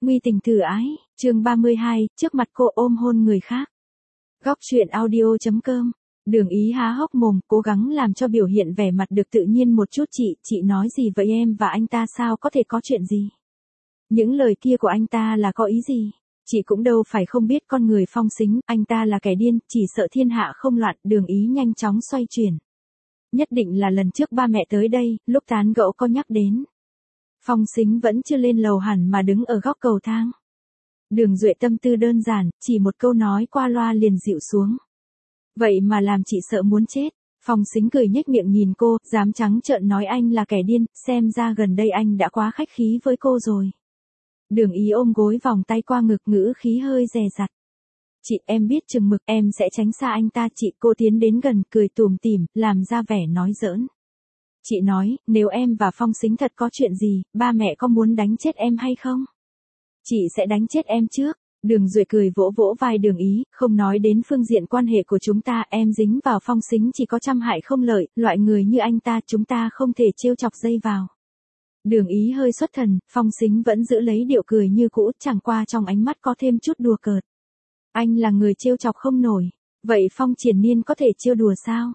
Nguy tình thử ái, chương 32, trước mặt cô ôm hôn người khác. Góc truyện audio.com. Đường Ý há hốc mồm, cố gắng làm cho biểu hiện vẻ mặt được tự nhiên một chút. Chị nói gì vậy, em và anh ta sao có thể có chuyện gì? Những lời kia của anh ta là có ý gì? Chị cũng đâu phải không biết con người Phong Sính, anh ta là kẻ điên, chỉ sợ thiên hạ không loạn. Đường Ý nhanh chóng xoay chuyển. Nhất định là lần trước ba mẹ tới đây, lúc tán gẫu có nhắc đến. Phong Sính vẫn chưa lên lầu hẳn mà đứng ở góc cầu thang. Đường Duệ tâm tư đơn giản, chỉ một câu nói qua loa liền dịu xuống. Vậy mà làm chị sợ muốn chết. Phong Sính cười nhếch miệng nhìn cô, dám trắng trợn nói anh là kẻ điên, xem ra gần đây anh đã quá khách khí với cô rồi. Đường Ý ôm gối vòng tay qua ngực, ngữ khí hơi dè dặt. Chị, em biết chừng mực, em sẽ tránh xa anh ta. Cô tiến đến gần, cười tủm tỉm, làm ra vẻ nói giỡn. Chị nói, nếu em và Phong Sính thật có chuyện gì, ba mẹ có muốn đánh chết em hay không? Chị sẽ đánh chết em trước. Đường Duệ cười vỗ vỗ vai Đường Ý, không nói đến phương diện quan hệ của chúng ta, em dính vào Phong Sính chỉ có trăm hại không lợi, loại người như anh ta chúng ta không thể trêu chọc dây vào. Đường Ý hơi xuất thần, Phong Sính vẫn giữ lấy điệu cười như cũ, chẳng qua trong ánh mắt có thêm chút đùa cợt. Anh là người trêu chọc không nổi, vậy Phong Triển Nhiên có thể trêu đùa sao?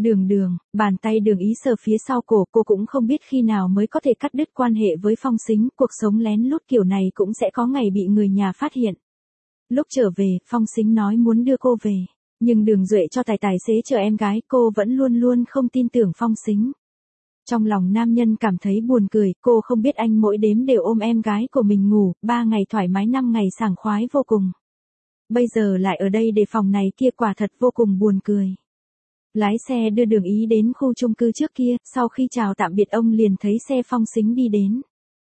Bàn tay Đường Ý sờ phía sau cổ, cô cũng không biết khi nào mới có thể cắt đứt quan hệ với Phong Sính, cuộc sống lén lút kiểu này cũng sẽ có ngày bị người nhà phát hiện. Lúc trở về, Phong Sính nói muốn đưa cô về, nhưng Đường Duệ cho tài xế chở em gái, cô vẫn luôn luôn không tin tưởng Phong Sính. Trong lòng nam nhân cảm thấy buồn cười, cô không biết anh mỗi đêm đều ôm em gái của mình ngủ, 3 ngày thoải mái 5 ngày sảng khoái vô cùng. Bây giờ lại ở đây đề phòng này kia, quả thật vô cùng buồn cười. Lái xe đưa Đường Ý đến khu chung cư trước kia, sau khi chào tạm biệt ông liền thấy xe Phong Sính đi đến.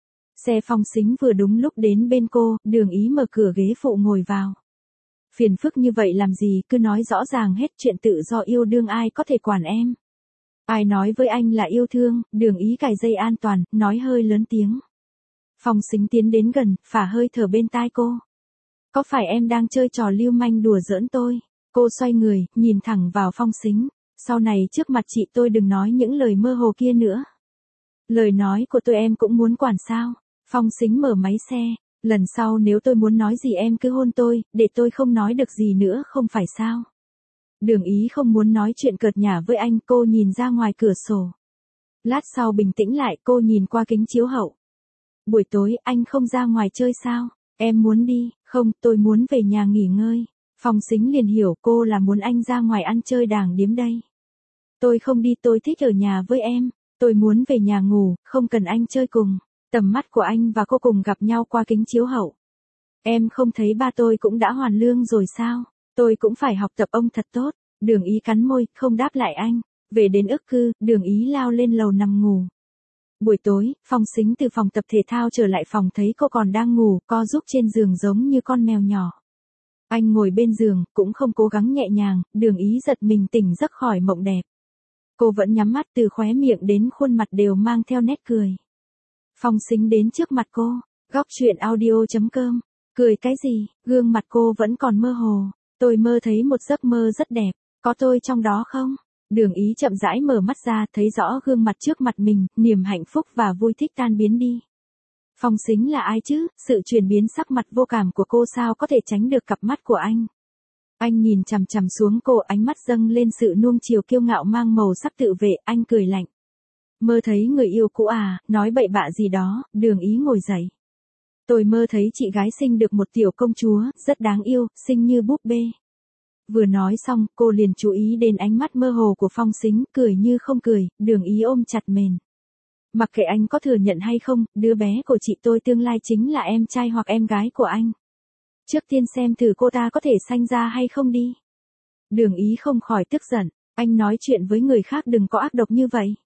Xe Phong Sính vừa đúng lúc đến bên cô, Đường Ý mở cửa ghế phụ ngồi vào. Phiền phức như vậy làm gì, cứ nói rõ ràng hết, chuyện tự do yêu đương ai có thể quản em. Ai nói với anh là yêu thương? Đường Ý cài dây an toàn, nói hơi lớn tiếng. Phong Sính tiến đến gần, phả hơi thở bên tai cô. Có phải em đang chơi trò lưu manh đùa giỡn tôi? Cô xoay người, nhìn thẳng vào Phong Sính. Sau này trước mặt chị tôi đừng nói những lời mơ hồ kia nữa. Lời nói của tôi em cũng muốn quản sao? Phong Sính mở máy xe. Lần sau nếu tôi muốn nói gì em cứ hôn tôi, để tôi không nói được gì nữa không phải sao? Đường Ý không muốn nói chuyện cợt nhả với anh, cô nhìn ra ngoài cửa sổ. Lát sau bình tĩnh lại, cô nhìn qua kính chiếu hậu. Buổi tối anh không ra ngoài chơi sao? Em muốn đi? Không, tôi muốn về nhà nghỉ ngơi. Phong Sính liền hiểu cô là muốn anh ra ngoài ăn chơi đàng điếm đây. Tôi không đi, tôi thích ở nhà với em. Tôi muốn về nhà ngủ, không cần anh chơi cùng. Tầm mắt của anh và cô cùng gặp nhau qua kính chiếu hậu. Em không thấy ba tôi cũng đã hoàn lương rồi sao? Tôi cũng phải học tập ông thật tốt. Đường Ý cắn môi, không đáp lại anh. Về đến ức cư, Đường Ý lao lên lầu nằm ngủ. Buổi tối, Phong Sính từ phòng tập thể thao trở lại phòng thấy cô còn đang ngủ, co giúp trên giường giống như con mèo nhỏ. Anh ngồi bên giường, cũng không cố gắng nhẹ nhàng, Đường Ý giật mình tỉnh giấc khỏi mộng đẹp. Cô vẫn nhắm mắt, từ khóe miệng đến khuôn mặt đều mang theo nét cười. Phong Sính đến trước mặt cô, góc truyện audio.com. Cười cái gì, gương mặt cô vẫn còn mơ hồ. Tôi mơ thấy một giấc mơ rất đẹp, có tôi trong đó không? Đường Ý chậm rãi mở mắt ra, thấy rõ gương mặt trước mặt mình, niềm hạnh phúc và vui thích tan biến đi. Phong Sính là ai chứ? Sự chuyển biến sắc mặt vô cảm của cô sao có thể tránh được cặp mắt của anh? Anh nhìn chằm chằm xuống cô, ánh mắt dâng lên sự nuông chiều kiêu ngạo mang màu sắc tự vệ, anh cười lạnh. Mơ thấy người yêu cũ à, nói bậy bạ gì đó. Đường Ý ngồi dậy. Tôi mơ thấy chị gái sinh được một tiểu công chúa, rất đáng yêu, xinh như búp bê. Vừa nói xong, cô liền chú ý đến ánh mắt mơ hồ của Phong Sính, cười như không cười, Đường Ý ôm chặt mền. Mặc kệ anh có thừa nhận hay không, đứa bé của chị tôi tương lai chính là em trai hoặc em gái của anh. Trước tiên xem thử cô ta có thể sanh ra hay không đi. Đường Ý không khỏi tức giận, anh nói chuyện với người khác đừng có ác độc như vậy.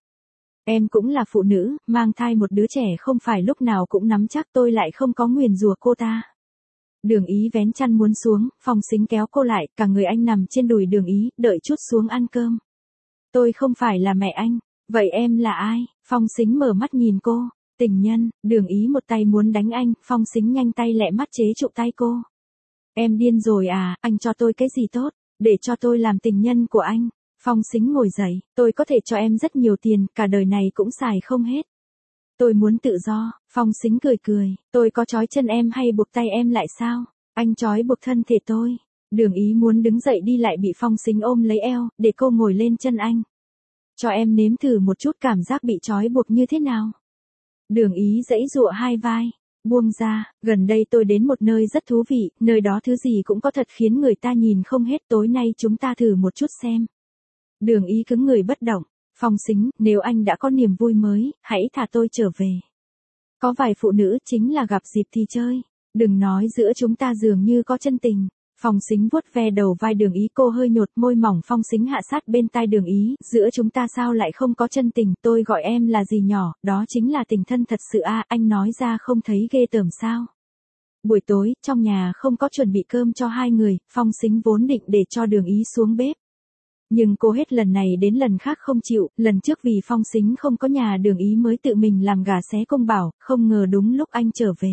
Em cũng là phụ nữ, mang thai một đứa trẻ không phải lúc nào cũng nắm chắc, tôi lại không có nguyền rủa cô ta. Đường Ý vén chăn muốn xuống, Phong Sính kéo cô lại, cả người anh nằm trên đùi Đường Ý, đợi chút xuống ăn cơm. Tôi không phải là mẹ anh, vậy em là ai? Phong Sính mở mắt nhìn cô, tình nhân. Đường Ý một tay muốn đánh anh, Phong Sính nhanh tay lẹ mắt chế trụ tay cô. Em điên rồi à, anh cho tôi cái gì tốt, để cho tôi làm tình nhân của anh. Phong Sính ngồi dậy, tôi có thể cho em rất nhiều tiền, cả đời này cũng xài không hết. Tôi muốn tự do, Phong Sính cười cười, tôi có trói chân em hay buộc tay em lại sao? Anh trói buộc thân thể tôi. Đường Ý muốn đứng dậy đi lại bị Phong Sính ôm lấy eo, để cô ngồi lên chân anh. Cho em nếm thử một chút cảm giác bị trói buộc như thế nào. Đường Ý giãy giụa hai vai. Buông ra, gần đây tôi đến một nơi rất thú vị, nơi đó thứ gì cũng có thật khiến người ta nhìn không hết, tối nay chúng ta thử một chút xem. Đường Ý cứng người bất động. Phong Sính, nếu anh đã có niềm vui mới, hãy thả tôi trở về. Có vài phụ nữ chính là gặp dịp thì chơi. Đừng nói giữa chúng ta dường như có chân tình. Phong Sính vuốt ve đầu vai Đường Ý, cô hơi nhột môi mỏng. Phong Sính hạ sát bên tai Đường Ý, giữa chúng ta sao lại không có chân tình, tôi gọi em là gì nhỏ, đó chính là tình thân thật sự à, anh nói ra không thấy ghê tởm sao. Buổi tối, trong nhà không có chuẩn bị cơm cho hai người, Phong Sính vốn định để cho Đường Ý xuống bếp. Nhưng cô hết lần này đến lần khác không chịu, lần trước vì Phong Sính không có nhà Đường Ý mới tự mình làm gà xé công bảo, không ngờ đúng lúc anh trở về.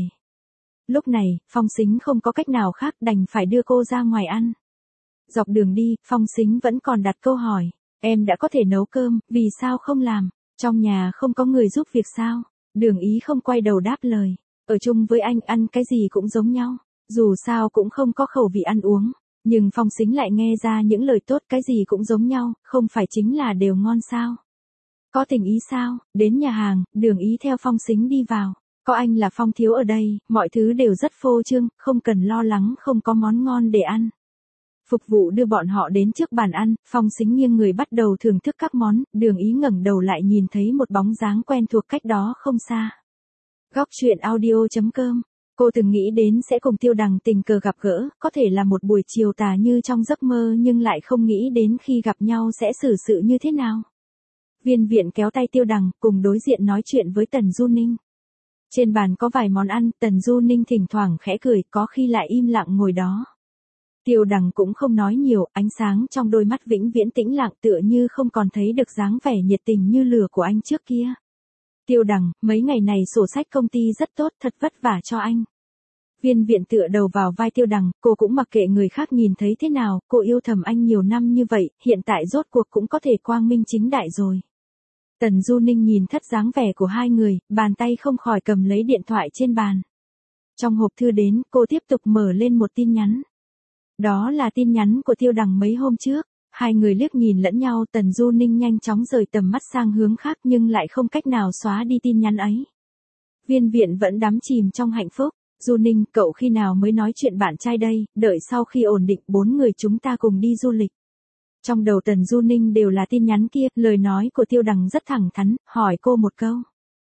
Lúc này, Phong Sính không có cách nào khác đành phải đưa cô ra ngoài ăn. Dọc đường đi, Phong Sính vẫn còn đặt câu hỏi, em đã có thể nấu cơm, vì sao không làm, trong nhà không có người giúp việc sao? Đường Ý không quay đầu đáp lời, ở chung với anh ăn cái gì cũng giống nhau, dù sao cũng không có khẩu vị ăn uống. Nhưng Phong Sính lại nghe ra những lời tốt, cái gì cũng giống nhau, không phải chính là đều ngon sao? Có tình ý sao? Đến nhà hàng, Đường Ý theo Phong Sính đi vào. Có anh là Phong thiếu ở đây, mọi thứ đều rất phô trương, không cần lo lắng không có món ngon để ăn. Phục vụ đưa bọn họ đến trước bàn ăn, Phong Sính nghiêng người bắt đầu thưởng thức các món, Đường Ý ngẩng đầu lại nhìn thấy một bóng dáng quen thuộc cách đó không xa. Góc truyện audio.com. Cô từng nghĩ đến sẽ cùng Tiêu Đằng tình cờ gặp gỡ, có thể là một buổi chiều tà như trong giấc mơ, nhưng lại không nghĩ đến khi gặp nhau sẽ xử sự như thế nào. Viên Viện kéo tay Tiêu Đằng, cùng đối diện nói chuyện với Tần Du Ninh. Trên bàn có vài món ăn, Tần Du Ninh thỉnh thoảng khẽ cười, có khi lại im lặng ngồi đó. Tiêu Đằng cũng không nói nhiều, ánh sáng trong đôi mắt vĩnh viễn tĩnh lặng, tựa như không còn thấy được dáng vẻ nhiệt tình như lửa của anh trước kia. Tiêu Đằng, mấy ngày này sổ sách công ty rất tốt, thật vất vả cho anh. Viên Viện tựa đầu vào vai Tiêu Đằng, cô cũng mặc kệ người khác nhìn thấy thế nào, cô yêu thầm anh nhiều năm như vậy, hiện tại rốt cuộc cũng có thể quang minh chính đại rồi. Tần Du Ninh nhìn thất dáng vẻ của hai người, bàn tay không khỏi cầm lấy điện thoại trên bàn. Trong hộp thư đến, cô tiếp tục mở lên một tin nhắn. Đó là tin nhắn của Tiêu Đằng mấy hôm trước. Hai người liếc nhìn lẫn nhau, Tần Du Ninh nhanh chóng rời tầm mắt sang hướng khác nhưng lại không cách nào xóa đi tin nhắn ấy. Viên Viện vẫn đắm chìm trong hạnh phúc. Du Ninh, cậu khi nào mới nói chuyện bạn trai đây, đợi sau khi ổn định 4 người chúng ta cùng đi du lịch. Trong đầu Tần Du Ninh đều là tin nhắn kia, lời nói của Tiêu Đằng rất thẳng thắn, hỏi cô một câu.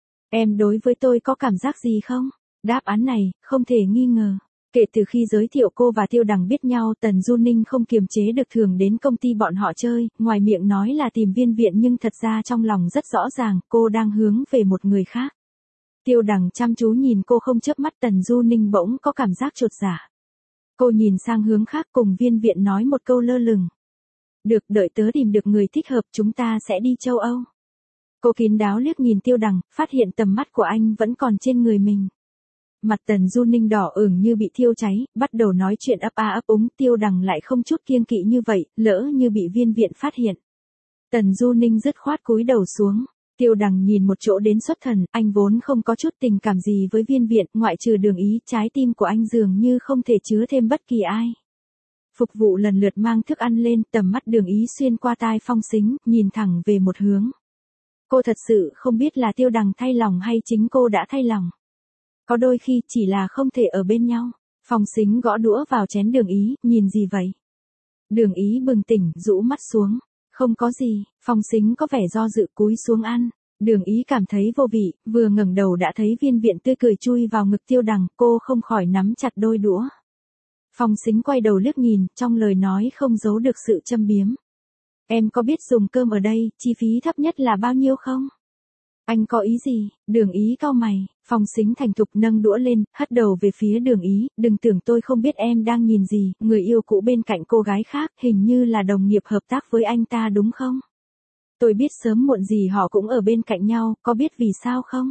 Em đối với tôi có cảm giác gì không? Đáp án này, không thể nghi ngờ. Kể từ khi giới thiệu cô và Tiêu Đằng biết nhau, Tần Du Ninh không kiềm chế được thường đến công ty bọn họ chơi, ngoài miệng nói là tìm Viên Viện nhưng thật ra trong lòng rất rõ ràng, cô đang hướng về một người khác. Tiêu Đằng chăm chú nhìn cô không chớp mắt, Tần Du Ninh bỗng có cảm giác chột dạ. Cô nhìn sang hướng khác, cùng Viên Viện nói một câu lơ lửng. Được, đợi tớ tìm được người thích hợp chúng ta sẽ đi châu Âu. Cô kín đáo liếc nhìn Tiêu Đằng, phát hiện tầm mắt của anh vẫn còn trên người mình. Mặt Tần Du Ninh đỏ ửng như bị thiêu cháy, bắt đầu nói chuyện ấp a ấp úng, Tiêu Đằng lại không chút kiêng kỵ như vậy, lỡ như bị Viên Viện phát hiện. Tần Du Ninh dứt khoát cúi đầu xuống. Tiêu Đằng nhìn một chỗ đến xuất thần, anh vốn không có chút tình cảm gì với Viên Viện, ngoại trừ Đường Ý, trái tim của anh dường như không thể chứa thêm bất kỳ ai. Phục vụ lần lượt mang thức ăn lên, tầm mắt Đường Ý xuyên qua tai Phong Sính, nhìn thẳng về một hướng. Cô thật sự không biết là Tiêu Đằng thay lòng hay chính cô đã thay lòng. Có đôi khi chỉ là không thể ở bên nhau. Phong Sính gõ đũa vào chén Đường Ý, nhìn gì vậy? Đường Ý bừng tỉnh, rũ mắt xuống. Không có gì, Phong Sính có vẻ do dự cúi xuống ăn. Đường Ý cảm thấy vô vị, vừa ngẩng đầu đã thấy Viên Viện tươi cười chui vào ngực Tiêu Đằng, cô không khỏi nắm chặt đôi đũa. Phong Sính quay đầu liếc nhìn, trong lời nói không giấu được sự châm biếm. Em có biết dùng cơm ở đây, chi phí thấp nhất là bao nhiêu không? Anh có ý gì? Đường Ý cau mày. Phong Sính thành thục nâng đũa lên, hất đầu về phía Đường Ý, đừng tưởng tôi không biết em đang nhìn gì, người yêu cũ bên cạnh cô gái khác, hình như là đồng nghiệp hợp tác với anh ta đúng không? Tôi biết sớm muộn gì họ cũng ở bên cạnh nhau, có biết vì sao không?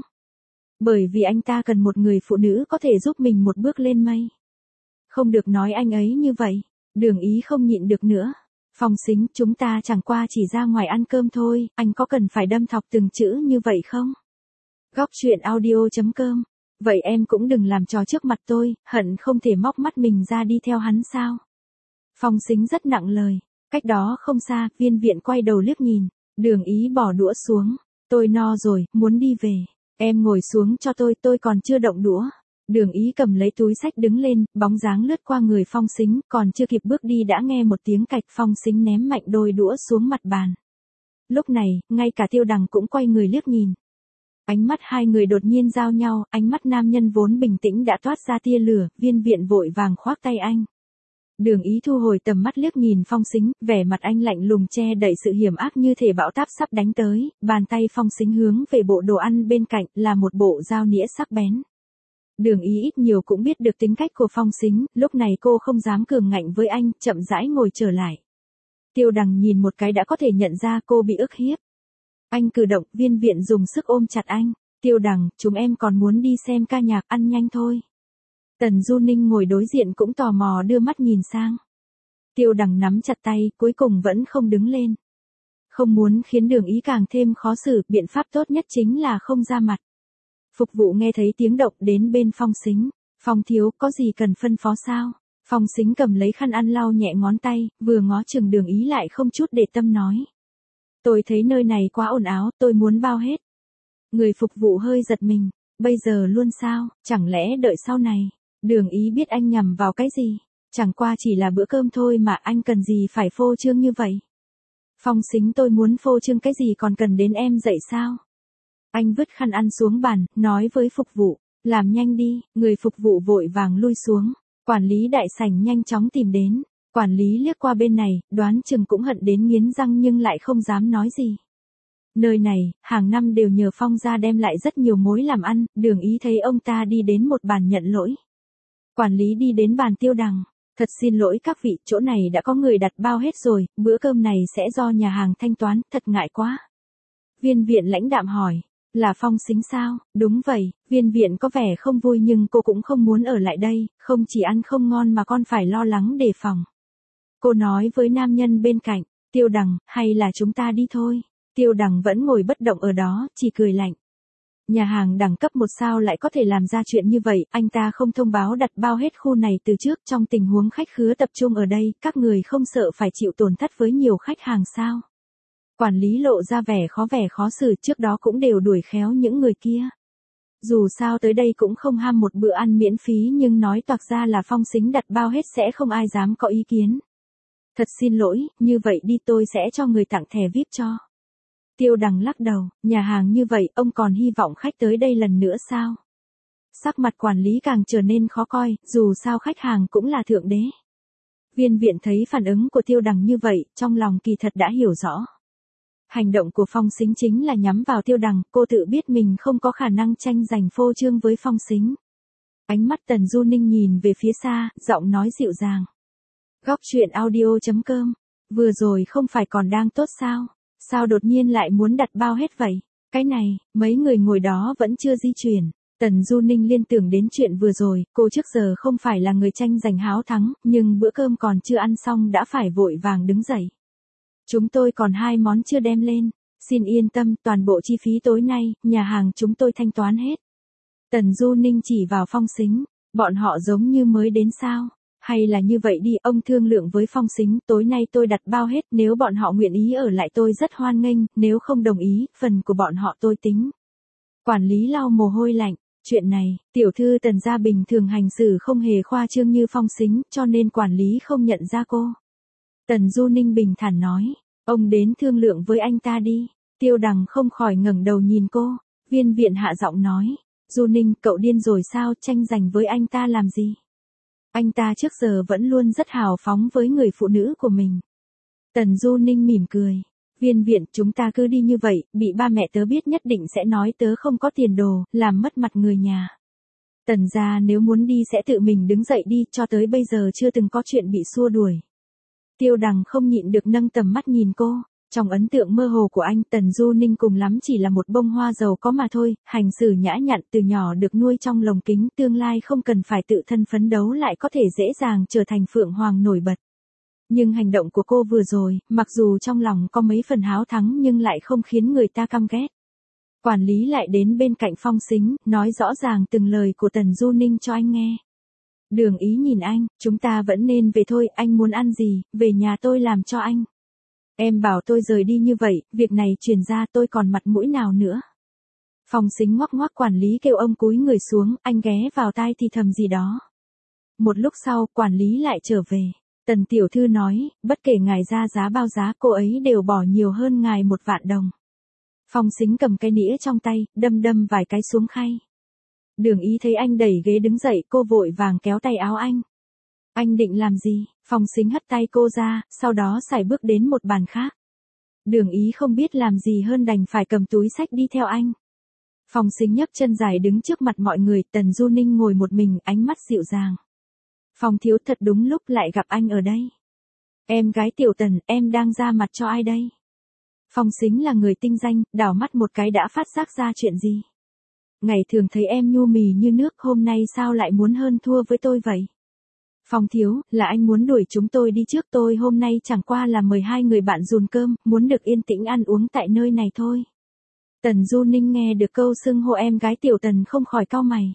Bởi vì anh ta cần một người phụ nữ có thể giúp mình một bước lên mây. Không được nói anh ấy như vậy. Đường Ý không nhịn được nữa. Phong Sính, chúng ta chẳng qua chỉ ra ngoài ăn cơm thôi, anh có cần phải đâm thọc từng chữ như vậy không? Góc truyện audio.com. Vậy em cũng đừng làm trò trước mặt tôi, hận không thể móc mắt mình ra đi theo hắn sao. Phong Sính rất nặng lời. Cách đó không xa, Viên Viện quay đầu liếc nhìn. Đường Ý bỏ đũa xuống. Tôi no rồi, muốn đi về. Em ngồi xuống cho tôi còn chưa động đũa. Đường Ý cầm lấy túi xách đứng lên, bóng dáng lướt qua người Phong Sính, còn chưa kịp bước đi đã nghe một tiếng cạch, Phong Sính ném mạnh đôi đũa xuống mặt bàn. Lúc này, ngay cả Tiêu Đằng cũng quay người liếc nhìn. Ánh mắt hai người đột nhiên giao nhau, ánh mắt nam nhân vốn bình tĩnh đã toát ra tia lửa, Viên Viện vội vàng khoác tay anh. Đường Ý thu hồi tầm mắt liếc nhìn Phong Sính, vẻ mặt anh lạnh lùng che đậy sự hiểm ác như thể bão táp sắp đánh tới, bàn tay Phong Sính hướng về bộ đồ ăn bên cạnh là một bộ dao nĩa sắc bén. Đường Ý ít nhiều cũng biết được tính cách của Phong Sính, lúc này cô không dám cường ngạnh với anh, chậm rãi ngồi trở lại. Tiêu Đằng nhìn một cái đã có thể nhận ra cô bị ức hiếp. Anh cử động, Viên Viện dùng sức ôm chặt anh. Tiêu Đằng, chúng em còn muốn đi xem ca nhạc, ăn nhanh thôi. Tần Du Ninh ngồi đối diện cũng tò mò đưa mắt nhìn sang. Tiêu Đằng nắm chặt tay, cuối cùng vẫn không đứng lên. Không muốn khiến Đường Ý càng thêm khó xử, biện pháp tốt nhất chính là không ra mặt. Phục vụ nghe thấy tiếng động đến bên Phong Sính. Phong thiếu, có gì cần phân phó sao? Phong Sính cầm lấy khăn ăn lau nhẹ ngón tay, vừa ngó chừng Đường Ý lại không chút để tâm nói. Tôi thấy nơi này quá ồn ào, tôi muốn bao hết. Người phục vụ hơi giật mình. Bây giờ luôn sao, chẳng lẽ đợi sau này? Đường Ý biết anh nhằm vào cái gì. Chẳng qua chỉ là bữa cơm thôi mà anh cần gì phải phô trương như vậy. Phong Sính, tôi muốn phô trương cái gì còn cần đến em dạy sao? Anh vứt khăn ăn xuống bàn, nói với phục vụ. Làm nhanh đi, người phục vụ vội vàng lui xuống. Quản lý đại sảnh nhanh chóng tìm đến. Quản lý liếc qua bên này, đoán chừng cũng hận đến nghiến răng nhưng lại không dám nói gì. Nơi này, hàng năm đều nhờ Phong gia đem lại rất nhiều mối làm ăn, Đường Ý thấy ông ta đi đến một bàn nhận lỗi. Quản lý đi đến bàn Tiêu Đằng. Thật xin lỗi các vị, chỗ này đã có người đặt bao hết rồi, bữa cơm này sẽ do nhà hàng thanh toán, thật ngại quá. Viên Viện lãnh đạm hỏi, là Phong Sính sao? Đúng vậy, Viên Viện có vẻ không vui nhưng cô cũng không muốn ở lại đây, không chỉ ăn không ngon mà còn phải lo lắng đề phòng. Cô nói với nam nhân bên cạnh, Tiêu Đằng, hay là chúng ta đi thôi. Tiêu Đằng vẫn ngồi bất động ở đó, chỉ cười lạnh. Nhà hàng đẳng cấp 1 sao lại có thể làm ra chuyện như vậy, anh ta không thông báo đặt bao hết khu này từ trước, trong tình huống khách khứa tập trung ở đây, các người không sợ phải chịu tổn thất với nhiều khách hàng sao? Quản lý lộ ra vẻ khó xử, trước đó cũng đều đuổi khéo những người kia. Dù sao tới đây cũng không ham một bữa ăn miễn phí nhưng nói toạc ra là Phong Sính đặt bao hết sẽ không ai dám có ý kiến. Thật xin lỗi, như vậy đi tôi sẽ cho người tặng thẻ VIP cho. Tiêu Đằng lắc đầu, nhà hàng như vậy ông còn hy vọng khách tới đây lần nữa sao? Sắc mặt quản lý càng trở nên khó coi, dù sao khách hàng cũng là thượng đế. Viên Viện thấy phản ứng của Tiêu Đằng như vậy, trong lòng kỳ thật đã hiểu rõ. Hành động của Phong Sính chính là nhắm vào Tiêu Đằng, cô tự biết mình không có khả năng tranh giành phô trương với Phong Sính. Ánh mắt Tần Du Ninh nhìn về phía xa, giọng nói dịu dàng. Góc truyện audio.com, vừa rồi không phải còn đang tốt sao? Sao đột nhiên lại muốn đặt bao hết vậy? Cái này, mấy người ngồi đó vẫn chưa di chuyển. Tần Du Ninh liên tưởng đến chuyện vừa rồi, cô trước giờ không phải là người tranh giành háo thắng, nhưng bữa cơm còn chưa ăn xong đã phải vội vàng đứng dậy. Chúng tôi còn 2 món chưa đem lên. Xin yên tâm, toàn bộ chi phí tối nay, nhà hàng chúng tôi thanh toán hết. Tần Du Ninh chỉ vào Phong Sính, bọn họ giống như mới đến sao? Hay là như vậy đi, ông thương lượng với Phong Sính, tối nay tôi đặt bao hết, nếu bọn họ nguyện ý ở lại tôi rất hoan nghênh, nếu không đồng ý, phần của bọn họ tôi tính. Quản lý lau mồ hôi lạnh, chuyện này, tiểu thư Tần gia bình thường hành xử không hề khoa trương như Phong Sính, cho nên quản lý không nhận ra cô. Tần Du Ninh bình thản nói, ông đến thương lượng với anh ta đi. Tiêu Đằng không khỏi ngẩng đầu nhìn cô. Viên Viện hạ giọng nói, Du Ninh, cậu điên rồi sao, tranh giành với anh ta làm gì? Anh ta trước giờ vẫn luôn rất hào phóng với người phụ nữ của mình. Tần Du Ninh mỉm cười. Viên Viện, chúng ta cứ đi như vậy, bị ba mẹ tớ biết nhất định sẽ nói tớ không có tiền đồ, làm mất mặt người nhà. Tần gia nếu muốn đi sẽ tự mình đứng dậy đi, cho tới bây giờ chưa từng có chuyện bị xua đuổi. Tiêu Đằng không nhịn được nâng tầm mắt nhìn cô. Trong ấn tượng mơ hồ của anh, Tần Du Ninh cùng lắm chỉ là một bông hoa giàu có mà thôi, hành xử nhã nhặn từ nhỏ được nuôi trong lồng kính, tương lai không cần phải tự thân phấn đấu lại có thể dễ dàng trở thành phượng hoàng nổi bật. Nhưng hành động của cô vừa rồi, mặc dù trong lòng có mấy phần háo thắng nhưng lại không khiến người ta căm ghét. Quản lý lại đến bên cạnh Phong Sính, nói rõ ràng từng lời của Tần Du Ninh cho anh nghe. Đường Ý nhìn anh, chúng ta vẫn nên về thôi, anh muốn ăn gì, về nhà tôi làm cho anh. Em bảo tôi rời đi như vậy, việc này truyền ra tôi còn mặt mũi nào nữa. Phong Sính ngoắc ngoắc, quản lý kêu ông cúi người xuống, anh ghé vào tai thì thầm gì đó. Một lúc sau, quản lý lại trở về. Tần tiểu thư nói, bất kể ngài ra giá bao giá, cô ấy đều bỏ nhiều hơn ngài 1 vạn đồng. Phong Sính cầm cái nĩa trong tay, đâm vài cái xuống khay. Đường Ý thấy anh đẩy ghế đứng dậy, cô vội vàng kéo tay áo anh. Anh định làm gì? Phong Sính hất tay cô ra, sau đó sải bước đến một bàn khác. Đường Ý không biết làm gì hơn đành phải cầm túi xách đi theo anh. Phong Sính nhấc chân dài đứng trước mặt mọi người, Tần Du Ninh ngồi một mình, ánh mắt dịu dàng. Phong thiếu, thật đúng lúc lại gặp anh ở đây. Em gái Tiểu Tần, em đang ra mặt cho ai đây? Phong Sính là người tinh danh, đảo mắt một cái đã phát giác ra chuyện gì. Ngày thường thấy em nhu mì như nước, hôm nay sao lại muốn hơn thua với tôi vậy? Phong thiếu, là anh muốn đuổi chúng tôi đi trước, tôi hôm nay chẳng qua là mời 2 người bạn dùn cơm, muốn được yên tĩnh ăn uống tại nơi này thôi. Tần Du Ninh nghe được câu xưng hô em gái Tiểu Tần không khỏi cau mày.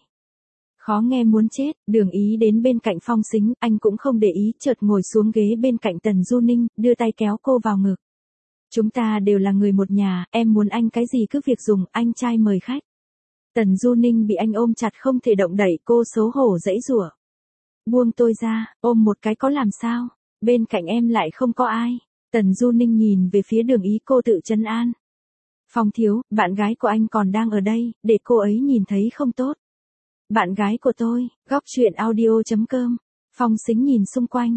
Khó nghe muốn chết, Đường Ý đến bên cạnh Phong Sính, anh cũng không để ý, chợt ngồi xuống ghế bên cạnh Tần Du Ninh, đưa tay kéo cô vào ngực. Chúng ta đều là người một nhà, em muốn anh cái gì cứ việc dùng, anh trai mời khách. Tần Du Ninh bị anh ôm chặt không thể động đậy, cô xấu hổ giãy giụa. Buông tôi ra, ôm một cái có làm sao, bên cạnh em lại không có ai. Tần Du Ninh nhìn về phía Đường Ý, cô tự trấn an. Phong thiếu, bạn gái của anh còn đang ở đây, để cô ấy nhìn thấy không tốt. Bạn gái của tôi, góc truyện audio.com. Phong Sính nhìn xung quanh,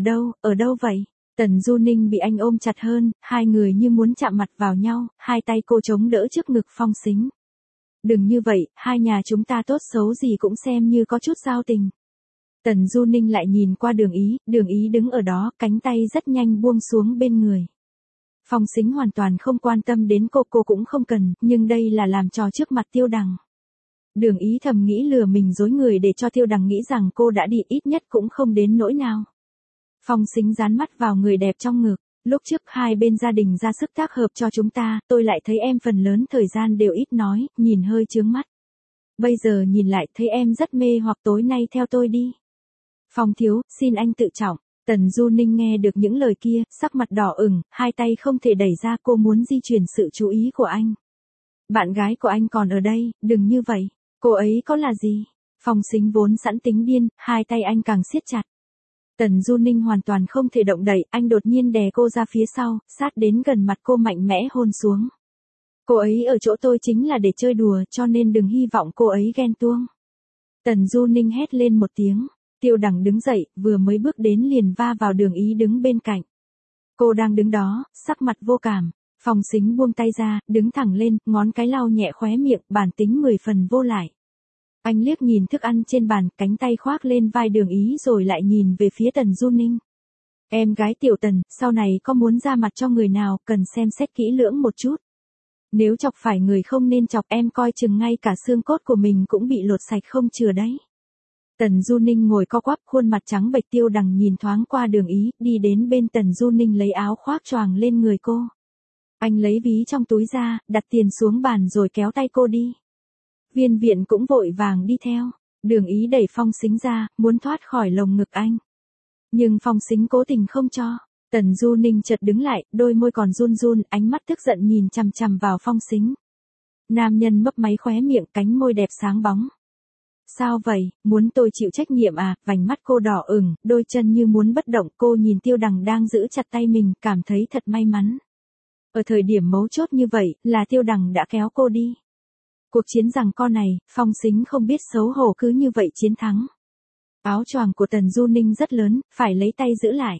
ở đâu vậy? Tần Du Ninh bị anh ôm chặt hơn, 2 người như muốn chạm mặt vào nhau, 2 tay cô chống đỡ trước ngực Phong Sính. Đừng như vậy, 2 nhà chúng ta tốt xấu gì cũng xem như có chút giao tình. Tần Du Ninh lại nhìn qua Đường Ý đứng ở đó, cánh tay rất nhanh buông xuống bên người. Phong Sính hoàn toàn không quan tâm đến cô cũng không cần, nhưng đây là làm trò trước mặt Tiêu Đằng. Đường Ý thầm nghĩ lừa mình dối người để cho Tiêu Đằng nghĩ rằng cô đã đi, ít nhất cũng không đến nỗi nào. Phong Sính dán mắt vào người đẹp trong ngực, lúc trước 2 bên gia đình ra sức tác hợp cho chúng ta, tôi lại thấy em phần lớn thời gian đều ít nói, nhìn hơi chướng mắt. Bây giờ nhìn lại thấy em rất mê hoặc, tối nay theo tôi đi. Phong thiếu, xin anh tự trọng. Tần Du Ninh nghe được những lời kia, sắc mặt đỏ ửng, 2 tay không thể đẩy ra, cô muốn di chuyển sự chú ý của anh. Bạn gái của anh còn ở đây, đừng như vậy. Cô ấy có là gì? Phong Sính vốn sẵn tính điên, 2 tay anh càng siết chặt. Tần Du Ninh hoàn toàn không thể động đậy, anh đột nhiên đè cô ra phía sau, sát đến gần mặt cô mạnh mẽ hôn xuống. Cô ấy ở chỗ tôi chính là để chơi đùa, cho nên đừng hy vọng cô ấy ghen tuông. Tần Du Ninh hét lên một tiếng. Tiêu Đằng đứng dậy, vừa mới bước đến liền va vào Đường Ý đứng bên cạnh. Cô đang đứng đó, sắc mặt vô cảm. Phong Sính buông tay ra, đứng thẳng lên, ngón cái lau nhẹ khóe miệng, bản tính 10 phần vô lại. Anh liếc nhìn thức ăn trên bàn, cánh tay khoác lên vai Đường Ý rồi lại nhìn về phía Tần Du Ninh. Em gái Tiểu Tần, sau này có muốn ra mặt cho người nào, cần xem xét kỹ lưỡng một chút. Nếu chọc phải người không nên chọc, em coi chừng ngay cả xương cốt của mình cũng bị lột sạch không chừa đấy. Tần Du Ninh ngồi co quắp, khuôn mặt trắng bệch. Tiêu Đằng nhìn thoáng qua Đường Ý, đi đến bên Tần Du Ninh lấy áo khoác choàng lên người cô. Anh lấy ví trong túi ra, đặt tiền xuống bàn rồi kéo tay cô đi. Viên Viện cũng vội vàng đi theo. Đường Ý đẩy Phong Sính ra, muốn thoát khỏi lồng ngực anh. Nhưng Phong Sính cố tình không cho. Tần Du Ninh chợt đứng lại, đôi môi còn run run, ánh mắt tức giận nhìn chằm chằm vào Phong Sính. Nam nhân mấp máy khóe miệng, cánh môi đẹp sáng bóng. Sao vậy, muốn tôi chịu trách nhiệm à? Vành mắt cô đỏ ửng, đôi chân như muốn bất động. Cô nhìn Tiêu Đằng đang giữ chặt tay mình, cảm thấy thật may mắn. Ở thời điểm mấu chốt như vậy, là Tiêu Đằng đã kéo cô đi. Cuộc chiến giằng co này, Phong Sính không biết xấu hổ cứ như vậy chiến thắng. Áo choàng của Tần Du Ninh rất lớn, phải lấy tay giữ lại.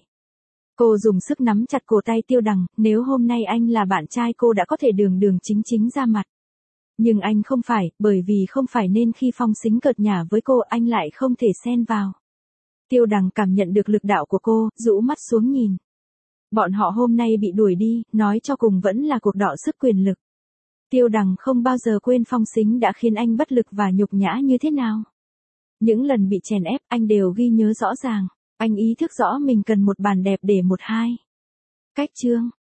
Cô dùng sức nắm chặt cổ tay Tiêu Đằng, nếu hôm nay anh là bạn trai cô đã có thể đường chính ra mặt. Nhưng anh không phải, bởi vì không phải nên khi Phong Sính cợt nhả với cô anh lại không thể xen vào. Tiêu Đằng cảm nhận được lực đạo của cô, rũ mắt xuống nhìn. Bọn họ hôm nay bị đuổi đi, nói cho cùng vẫn là cuộc đọ sức quyền lực. Tiêu Đằng không bao giờ quên Phong Sính đã khiến anh bất lực và nhục nhã như thế nào. Những lần bị chèn ép anh đều ghi nhớ rõ ràng. Anh ý thức rõ mình cần một bàn đẹp để 1-2. Cách chương